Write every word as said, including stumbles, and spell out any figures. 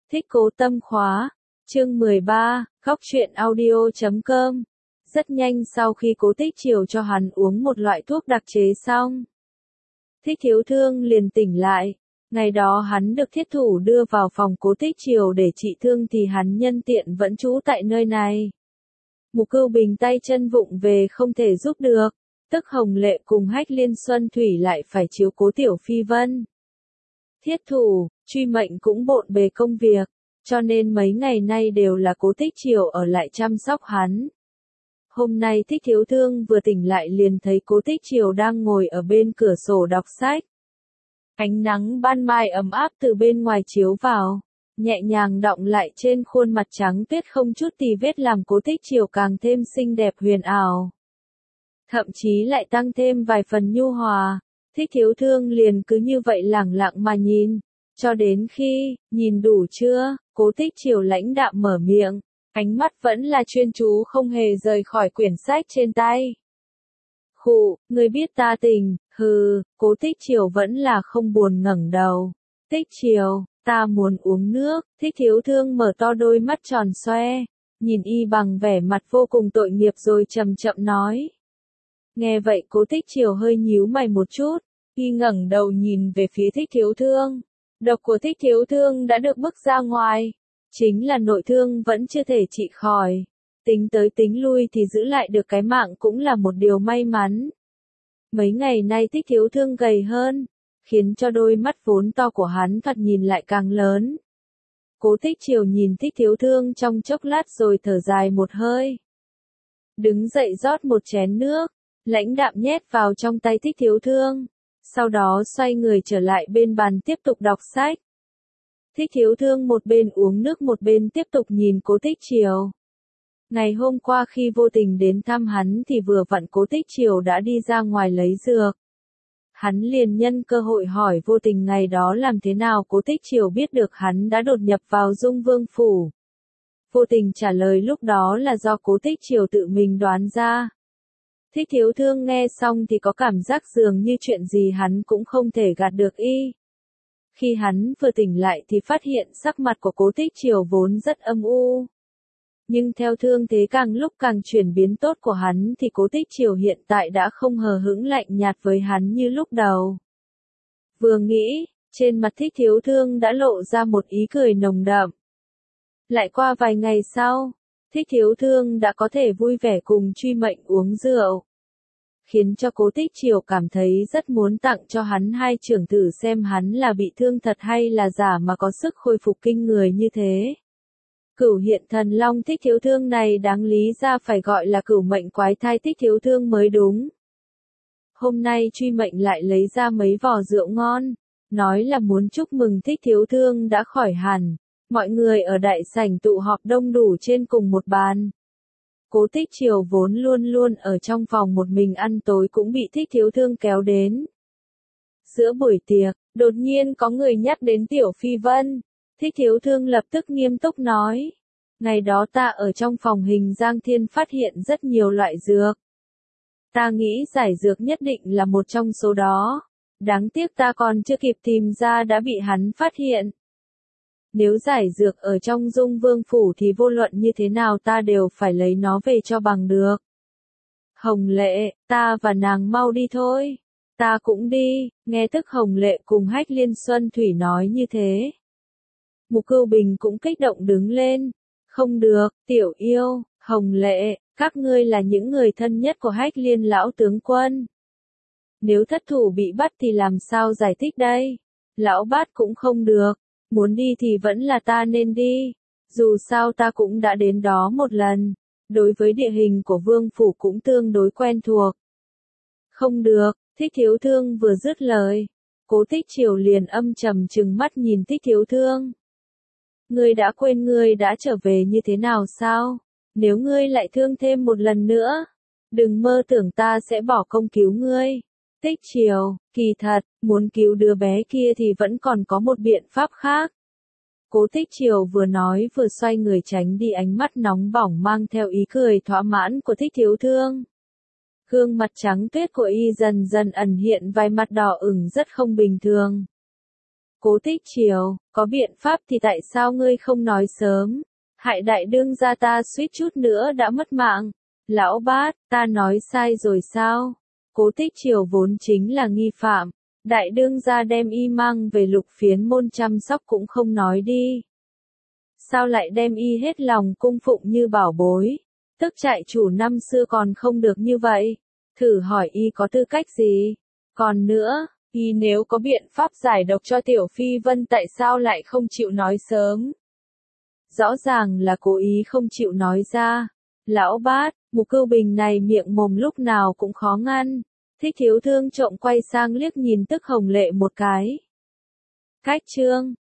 Thích Cố Tâm khóa, chương mười ba, khóc chuyện audio chấm com. Rất nhanh sau khi Cố Tích Triều cho hắn uống một loại thuốc đặc chế xong, Thích Thiếu Thương liền tỉnh lại. Ngày đó hắn được thiết thủ đưa vào phòng Cố Tích Triều để trị thương thì hắn nhân tiện vẫn trú tại nơi này. Mục Cưu Bình tay chân vụng về không thể giúp được, tức Hồng Lệ cùng Hách Liên Xuân Thủy lại phải chiếu cố Tiểu Phi Vân. Thiết thủ, Truy Mệnh cũng bộn bề công việc, cho nên mấy ngày nay đều là Cố Tích Triều ở lại chăm sóc hắn. Hôm nay Thích Thiếu Thương vừa tỉnh lại liền thấy Cố Tích Triều đang ngồi ở bên cửa sổ đọc sách. Ánh nắng ban mai ấm áp từ bên ngoài chiếu vào, nhẹ nhàng đọng lại trên khuôn mặt trắng tuyết không chút tì vết làm Cố Tích Triều càng thêm xinh đẹp huyền ảo. Thậm chí lại tăng thêm vài phần nhu hòa. Thích Thiếu Thương liền cứ như vậy lẳng lặng mà nhìn, cho đến khi, nhìn đủ chưa, Cố Tích Triều lãnh đạm mở miệng, ánh mắt vẫn là chuyên chú không hề rời khỏi quyển sách trên tay. Khụ, ngươi biết ta tình, hừ, Cố Tích Triều vẫn là không buồn ngẩng đầu. Tích Triều, ta muốn uống nước. Thích Thiếu Thương mở to đôi mắt tròn xoe, nhìn y bằng vẻ mặt vô cùng tội nghiệp rồi chậm chậm nói. Nghe vậy Cố Tích Triều hơi nhíu mày một chút, y ngẩng đầu nhìn về phía Thích Thiếu Thương. Độc của Thích Thiếu Thương đã được bức ra ngoài, chính là nội thương vẫn chưa thể trị khỏi. Tính tới tính lui thì giữ lại được cái mạng cũng là một điều may mắn. Mấy ngày nay Thích Thiếu Thương gầy hơn, khiến cho đôi mắt vốn to của hắn thoạt nhìn lại càng lớn. Cố Tích Triều nhìn Thích Thiếu Thương trong chốc lát rồi thở dài một hơi. Đứng dậy rót một chén nước, lãnh đạm nhét vào trong tay Thích Thiếu Thương, sau đó xoay người trở lại bên bàn tiếp tục đọc sách. Thích Thiếu Thương một bên uống nước một bên tiếp tục nhìn Cố Tích Triều. Ngày hôm qua khi vô tình đến thăm hắn thì vừa vặn Cố Tích Triều đã đi ra ngoài lấy dược. Hắn liền nhân cơ hội hỏi vô tình ngày đó làm thế nào Cố Tích Triều biết được hắn đã đột nhập vào Dung Vương Phủ. Vô tình trả lời lúc đó là do Cố Tích Triều tự mình đoán ra. Thích Thiếu Thương nghe xong thì có cảm giác dường như chuyện gì hắn cũng không thể gạt được y. Khi hắn vừa tỉnh lại thì phát hiện sắc mặt của Cố Tích Triều vốn rất âm u. Nhưng theo thương thế càng lúc càng chuyển biến tốt của hắn thì Cố Tích Triều hiện tại đã không hờ hững lạnh nhạt với hắn như lúc đầu. Vừa nghĩ, trên mặt Thích Thiếu Thương đã lộ ra một ý cười nồng đậm. Lại qua vài ngày sau, Thích Thiếu Thương đã có thể vui vẻ cùng Truy Mệnh uống rượu, khiến cho Cố Tích Triều cảm thấy rất muốn tặng cho hắn hai chưởng thử xem hắn là bị thương thật hay là giả mà có sức khôi phục kinh người như thế. Cửu hiện thần long Thích Thiếu Thương này đáng lý ra phải gọi là cửu mệnh quái thai Thích Thiếu Thương mới đúng. Hôm nay Truy Mệnh lại lấy ra mấy vò rượu ngon, nói là muốn chúc mừng Thích Thiếu Thương đã khỏi hẳn. Mọi người ở đại sảnh tụ họp đông đủ trên cùng một bàn. Cố Tích Triều vốn luôn luôn ở trong phòng một mình ăn tối cũng bị Thích Thiếu Thương kéo đến. Giữa buổi tiệc, đột nhiên có người nhắc đến Tiểu Phi Vân. Thích Thiếu Thương lập tức nghiêm túc nói. Ngày đó ta ở trong phòng Hình Giang Thiên phát hiện rất nhiều loại dược. Ta nghĩ giải dược nhất định là một trong số đó. Đáng tiếc ta còn chưa kịp tìm ra đã bị hắn phát hiện. Nếu giải dược ở trong Dung Vương Phủ thì vô luận như thế nào ta đều phải lấy nó về cho bằng được. Hồng Lệ, ta và nàng mau đi thôi. Ta cũng đi, nghe tức Hồng Lệ cùng Hách Liên Xuân Thủy nói như thế. Mục Cưu Bình cũng kích động đứng lên. Không được, Tiểu Yêu, Hồng Lệ, các ngươi là những người thân nhất của Hách Liên lão tướng quân. Nếu thất thủ bị bắt thì làm sao giải thích đây? Lão Bát cũng không được. Muốn đi thì vẫn là ta nên đi, dù sao ta cũng đã đến đó một lần, đối với địa hình của Vương Phủ cũng tương đối quen thuộc. Không được, Thích Thiếu Thương vừa dứt lời, Cố Tích Triều liền âm trầm trừng mắt nhìn Thích Thiếu Thương. Ngươi đã quên ngươi đã trở về như thế nào sao? Nếu ngươi lại thương thêm một lần nữa, đừng mơ tưởng ta sẽ bỏ công cứu ngươi. Tích Triều, kỳ thật, muốn cứu đứa bé kia thì vẫn còn có một biện pháp khác. Cố Tích Triều vừa nói vừa xoay người tránh đi ánh mắt nóng bỏng mang theo ý cười thỏa mãn của Thích Thiếu Thương. Gương mặt trắng tuyết của y dần dần ẩn hiện vài mặt đỏ ửng rất không bình thường. Cố Tích Triều, có biện pháp thì tại sao ngươi không nói sớm? Hại đại đương gia ta suýt chút nữa đã mất mạng. Lão Bát, ta nói sai rồi sao? Cố Tích Triều vốn chính là nghi phạm. Đại đương gia đem y mang về Lục Phiến môn chăm sóc cũng không nói đi. Sao lại đem y hết lòng cung phụng như bảo bối? Tức trại chủ năm xưa còn không được như vậy. Thử hỏi y có tư cách gì? Còn nữa, y nếu có biện pháp giải độc cho Tiểu Phi Vân tại sao lại không chịu nói sớm? Rõ ràng là cố ý không chịu nói ra. Lão Bát, Mục Cưu Bình này miệng mồm lúc nào cũng khó ngăn. Thích Thiếu Thương trộm quay sang liếc nhìn Tức Hồng Lệ một cái. Cách chương